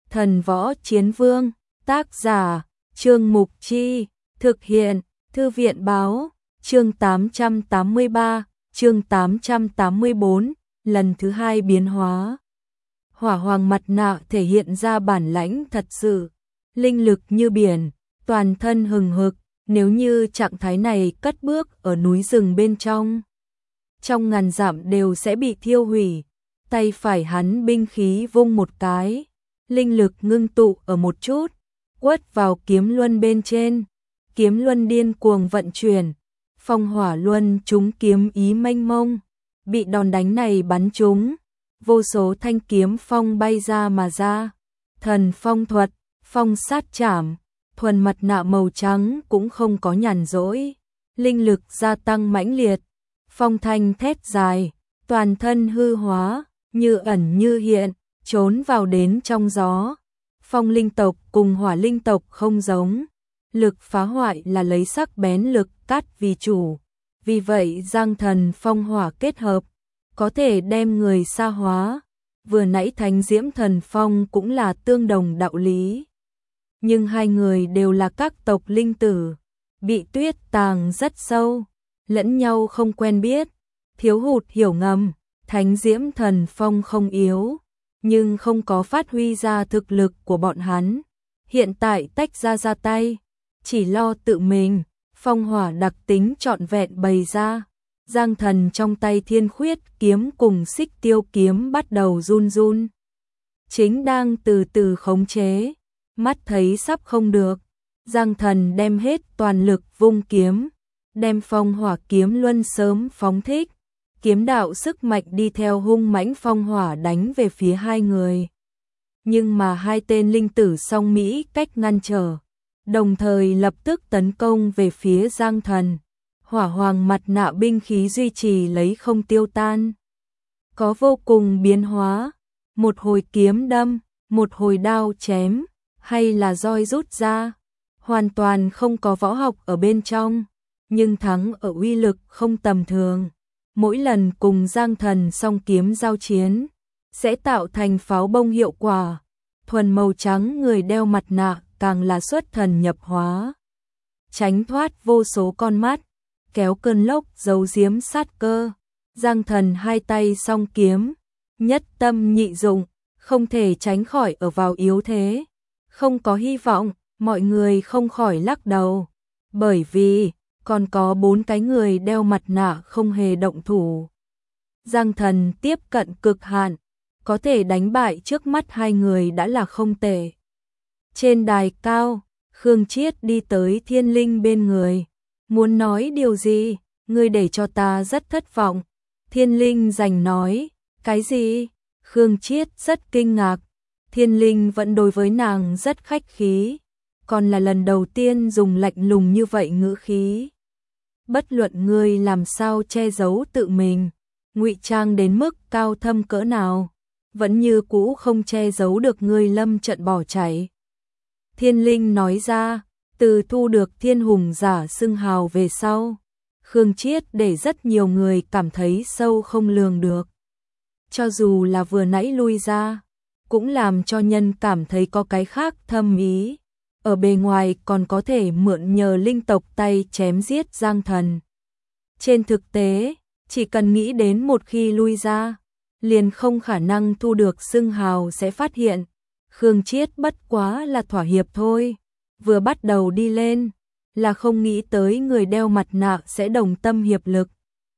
Thần Võ Chiến Vương, tác giả, Trương Mục Chi, thực hiện, Thư viện Báo, chương 883, chương 884, lần thứ 2 biến hóa. Hỏa Hoàng mặt nạ thể hiện ra bản lãnh thật sự, linh lực như biển, toàn thân hừng hực, nếu như trạng thái này cất bước ở núi rừng bên trong ngàn dặm đều sẽ bị thiêu hủy. Tay phải hắn binh khí vung một cái, linh lực ngưng tụ ở một chút, quất vào kiếm luân bên trên, kiếm luân điên cuồng vận chuyển, phong hỏa luân trúng kiếm ý mênh mông, bị đòn đánh này bắn trúng, vô số thanh kiếm phong bay ra mà ra. Thần phong thuật, phong sát trảm, thuần mặt nạ màu trắng cũng không có nhàn rỗi, linh lực gia tăng mãnh liệt, phong thanh thét dài, toàn thân hư hóa, như ẩn như hiện, trốn vào đến trong gió. Phong linh tộc cùng hỏa linh tộc không giống, lực phá hoại là lấy sắc bén lực cắt vì chủ, vì vậy Giang Thần phong hỏa kết hợp, có thể đem người sa hóa. Vừa nãy Thánh Diễm Thần Phong cũng là tương đồng đạo lý. Nhưng hai người đều là các tộc linh tử, bị tuyết tàng rất sâu, lẫn nhau không quen biết, thiếu hụt hiểu ngầm. Thánh Diễm Thần Phong không yếu, nhưng không có phát huy ra thực lực của bọn hắn. Hiện tại tách ra tay, chỉ lo tự mình, phong hỏa đặc tính trọn vẹn bày ra. Giang Thần trong tay Thiên Khuyết kiếm cùng Xích Tiêu kiếm bắt đầu run run. Chính đang từ từ khống chế, mắt thấy sắp không được. Giang Thần đem hết toàn lực vung kiếm, đem phong hỏa kiếm luân sớm phóng thích. Kiếm đạo sức mạnh đi theo hung mãnh phong hỏa đánh về phía hai người. Nhưng mà hai tên linh tử song Mỹ cách ngăn trở, đồng thời lập tức tấn công về phía Giang Thần. Hỏa Hoàng mặt nạ binh khí duy trì lấy không tiêu tan. Có vô cùng biến hóa, một hồi kiếm đâm, một hồi đao chém, hay là roi rút ra. Hoàn toàn không có võ học ở bên trong, nhưng thắng ở uy lực không tầm thường. Mỗi lần cùng Giang Thần song kiếm giao chiến, sẽ tạo thành pháo bông hiệu quả. Thuần màu trắng người đeo mặt nạ càng là xuất thần nhập hóa, tránh thoát vô số con mắt, kéo cơn lốc giấu giếm sát cơ. Giang Thần hai tay song kiếm, nhất tâm nhị dụng, không thể tránh khỏi ở vào yếu thế. Không có hy vọng, mọi người không khỏi lắc đầu, bởi vì còn có 4 cái người đeo mặt nạ không hề động thủ. Giang Thần tiếp cận cực hạn, có thể đánh bại trước mắt hai người đã là không tệ. Trên đài cao, Khương Triết đi tới Thiên Linh bên người. Muốn nói điều gì, ngươi để cho ta rất thất vọng. Thiên Linh giành nói, cái gì? Khương Triết rất kinh ngạc. Thiên Linh vẫn đối với nàng rất khách khí, còn là lần đầu tiên dùng lạnh lùng như vậy ngữ khí. Bất luận ngươi làm sao che giấu tự mình, ngụy trang đến mức cao thâm cỡ nào, vẫn như cũ không che giấu được ngươi lâm trận bỏ chạy. Thiên Linh nói ra, từ thu được Thiên Hùng giả xưng hào về sau, Khương Triết để rất nhiều người cảm thấy sâu không lường được. Cho dù là vừa nãy lui ra, cũng làm cho nhân cảm thấy có cái khác thâm ý. Ở bề ngoài còn có thể mượn nhờ linh tộc tay chém giết Giang Thần. Trên thực tế, chỉ cần nghĩ đến một khi lui ra, liền không khả năng thu được xưng hào sẽ phát hiện. Khương Triết bất quá là thỏa hiệp thôi. Vừa bắt đầu đi lên, là không nghĩ tới người đeo mặt nạ sẽ đồng tâm hiệp lực.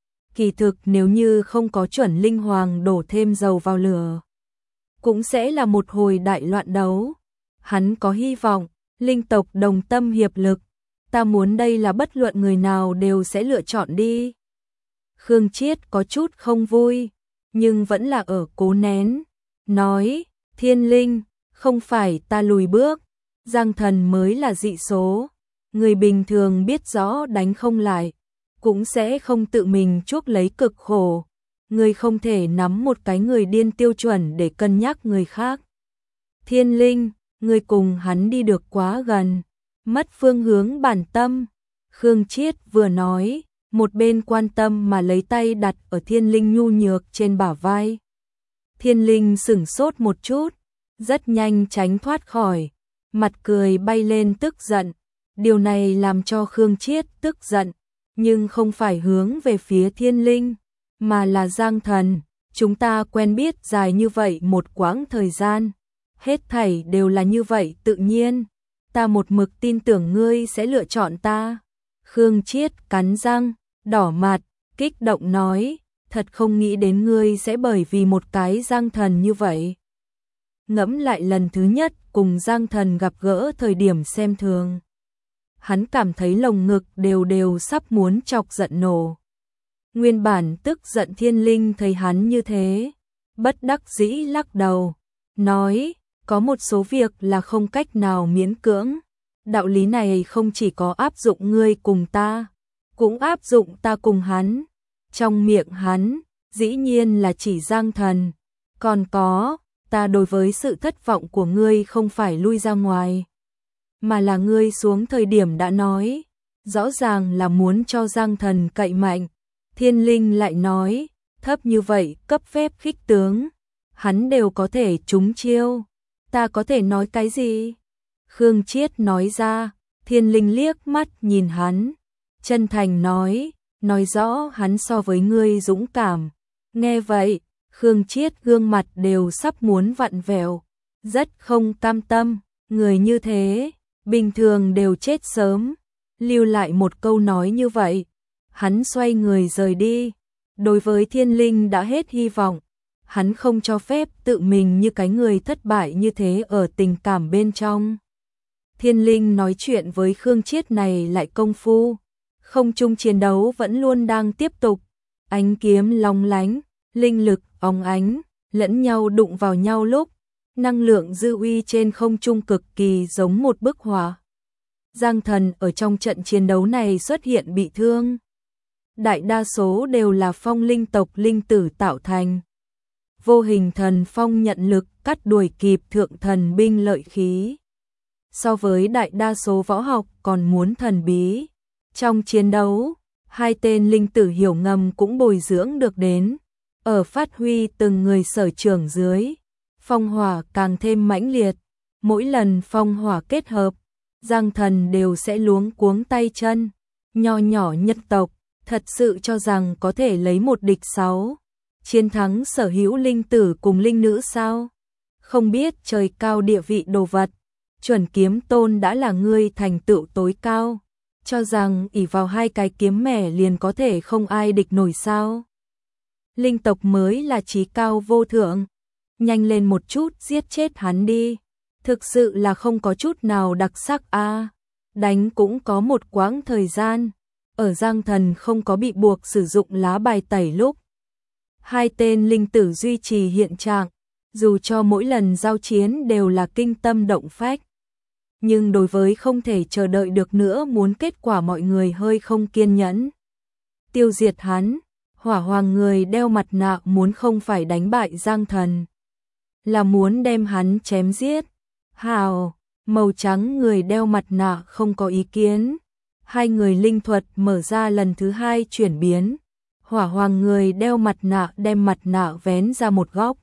Kỳ thực nếu như không có chuẩn linh hoàng đổ thêm dầu vào lửa, cũng sẽ là một hồi đại loạn đấu. Hắn có hy vọng linh tộc đồng tâm hiệp lực, ta muốn đây là bất luận người nào đều sẽ lựa chọn đi. Khương Triết có chút không vui, nhưng vẫn là ở cố nén, nói, Thiên Linh, không phải ta lùi bước, Giang Thần mới là dị số, người bình thường biết rõ đánh không lại, cũng sẽ không tự mình chuốc lấy cực khổ, người không thể nắm một cái người điên tiêu chuẩn để cân nhắc người khác. Thiên Linh, người cùng hắn đi được quá gần, mất phương hướng bản tâm. Khương Triết vừa nói, một bên quan tâm mà lấy tay đặt ở Thiên Linh nhu nhược trên bả vai. Thiên Linh sửng sốt một chút, rất nhanh tránh thoát khỏi, mặt cười bay lên tức giận. Điều này làm cho Khương Chiết tức giận, nhưng không phải hướng về phía Thiên Linh, mà là Giang Thần. Chúng ta quen biết dài như vậy một quãng thời gian, hết thảy đều là như vậy tự nhiên. Ta một mực tin tưởng ngươi sẽ lựa chọn ta. Khương Chiết cắn răng, đỏ mặt, kích động nói, thật không nghĩ đến ngươi sẽ bởi vì một cái Giang Thần như vậy. Ngẫm lại lần thứ nhất cùng Giang Thần gặp gỡ thời điểm xem thường, hắn cảm thấy lồng ngực đều đều sắp muốn chọc giận nổ. Nguyên bản tức giận Thiên Linh thấy hắn như thế, bất đắc dĩ lắc đầu, nói, có một số việc là không cách nào miễn cưỡng. Đạo lý này không chỉ có áp dụng ngươi cùng ta, cũng áp dụng ta cùng hắn. Trong miệng hắn, dĩ nhiên là chỉ Giang Thần. Còn có, ta đối với sự thất vọng của ngươi không phải lui ra ngoài, mà là ngươi xuống thời điểm đã nói, rõ ràng là muốn cho Giang Thần cậy mạnh. Thiên Linh lại nói, thấp như vậy cấp phép khích tướng, hắn đều có thể trúng chiêu, ta có thể nói cái gì? Khương Chiết nói ra. Thiên Linh liếc mắt nhìn hắn, chân thành nói rõ hắn so với ngươi dũng cảm. Nghe vậy, Khương Chiết gương mặt đều sắp muốn vặn vẹo, rất không cam tâm, người như thế, bình thường đều chết sớm. Lưu lại một câu nói như vậy, hắn xoay người rời đi. Đối với Thiên Linh đã hết hy vọng, hắn không cho phép tự mình như cái người thất bại như thế ở tình cảm bên trong. Thiên Linh nói chuyện với Khương Chiết này lại công phu, không trung chiến đấu vẫn luôn đang tiếp tục, ánh kiếm long lánh, linh lực óng ánh, lẫn nhau đụng vào nhau lúc, năng lượng dư uy trên không trung cực kỳ giống một bức họa. Giang Thần ở trong trận chiến đấu này xuất hiện bị thương, đại đa số đều là phong linh tộc linh tử tạo thành. Vô hình thần phong nhận lực cắt đuổi kịp thượng thần binh lợi khí. So với đại đa số võ học còn muốn thần bí. Trong chiến đấu, hai tên linh tử hiểu ngầm cũng bồi dưỡng được đến, ở phát huy từng người sở trường dưới, phong hỏa càng thêm mãnh liệt. Mỗi lần phong hỏa kết hợp, Giang Thần đều sẽ luống cuống tay chân. Nho nhỏ nhân tộc, thật sự cho rằng có thể lấy một địch 6, chiến thắng sở hữu linh tử cùng linh nữ sao? Không biết trời cao địa vị đồ vật, Chuẩn Kiếm Tôn đã là ngươi thành tựu tối cao, cho rằng ỷ vào hai cái kiếm mẻ liền có thể không ai địch nổi sao? Linh tộc mới là chí cao vô thượng, nhanh lên một chút giết chết hắn đi, thực sự là không có chút nào đặc sắc a. Đánh cũng có một quãng thời gian, ở Giang Thần không có bị buộc sử dụng lá bài tẩy lúc, hai tên linh tử duy trì hiện trạng, dù cho mỗi lần giao chiến đều là kinh tâm động phách. Nhưng đối với không thể chờ đợi được nữa muốn kết quả mọi người hơi không kiên nhẫn. Tiêu diệt hắn, Hỏa Hoàng người đeo mặt nạ muốn không phải đánh bại Giang Thần, là muốn đem hắn chém giết. Hào, màu trắng người đeo mặt nạ không có ý kiến. Hai người linh thuật mở ra lần thứ hai chuyển biến. Hỏa Hoàng người đeo mặt nạ đem mặt nạ vén ra một góc,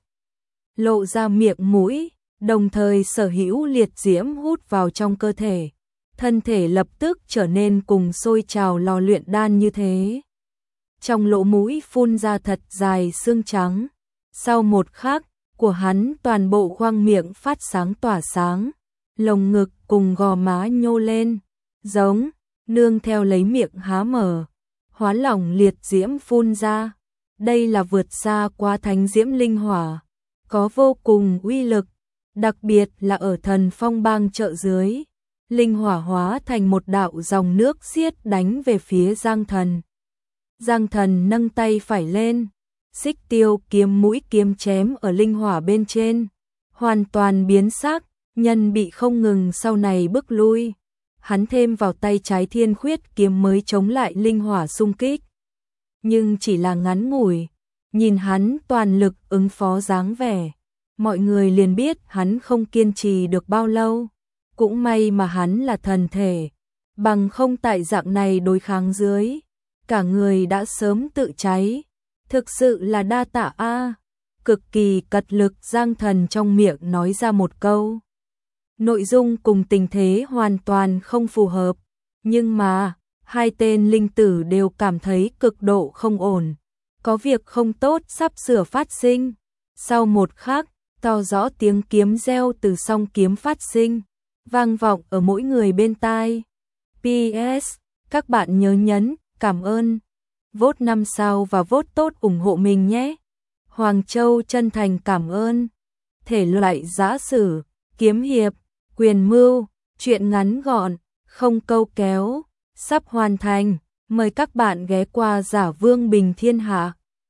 lộ ra miệng mũi, đồng thời sở hữu liệt diễm hút vào trong cơ thể. Thân thể lập tức trở nên cùng sôi trào lò luyện đan như thế. Trong lỗ mũi phun ra thật dài xương trắng. Sau một khắc, của hắn toàn bộ khoang miệng phát sáng tỏa sáng, lồng ngực cùng gò má nhô lên, giống, nương theo lấy miệng há mở, hóa lỏng liệt diễm phun ra. Đây là vượt xa qua thánh diễm linh hỏa, có vô cùng uy lực, đặc biệt là ở thần phong bang trợ dưới. Linh hỏa hóa thành một đạo dòng nước xiết đánh về phía Giang Thần. Giang Thần nâng tay phải lên, xích tiêu kiếm mũi kiếm chém ở linh hỏa bên trên, hoàn toàn biến sắc, nhân bị không ngừng sau này bước lui. Hắn thêm vào tay trái thiên khuyết kiếm mới chống lại linh hỏa xung kích. Nhưng chỉ là ngắn ngủi, nhìn hắn toàn lực ứng phó dáng vẻ, mọi người liền biết hắn không kiên trì được bao lâu. Cũng may mà hắn là thần thể, bằng không tại dạng này đối kháng dưới, cả người đã sớm tự cháy. Thực sự là đa tạ a. cực kỳ cật lực Giang Thần trong miệng nói ra một câu. Nội dung cùng tình thế hoàn toàn không phù hợp, nhưng mà hai tên linh tử đều cảm thấy cực độ không ổn. Có việc không tốt sắp sửa phát sinh. Sau một khắc, to rõ tiếng kiếm reo từ song kiếm phát sinh, vang vọng ở mỗi người bên tai. PS, các bạn nhớ nhấn, cảm ơn, vote 5 sao và vote tốt ủng hộ mình nhé. Hoàng Châu chân thành cảm ơn. Thể loại giã sử, kiếm hiệp, quyền mưu, truyện ngắn gọn, không câu kéo, sắp hoàn thành. Mời các bạn ghé qua Giả Vương Bình Thiên Hạ.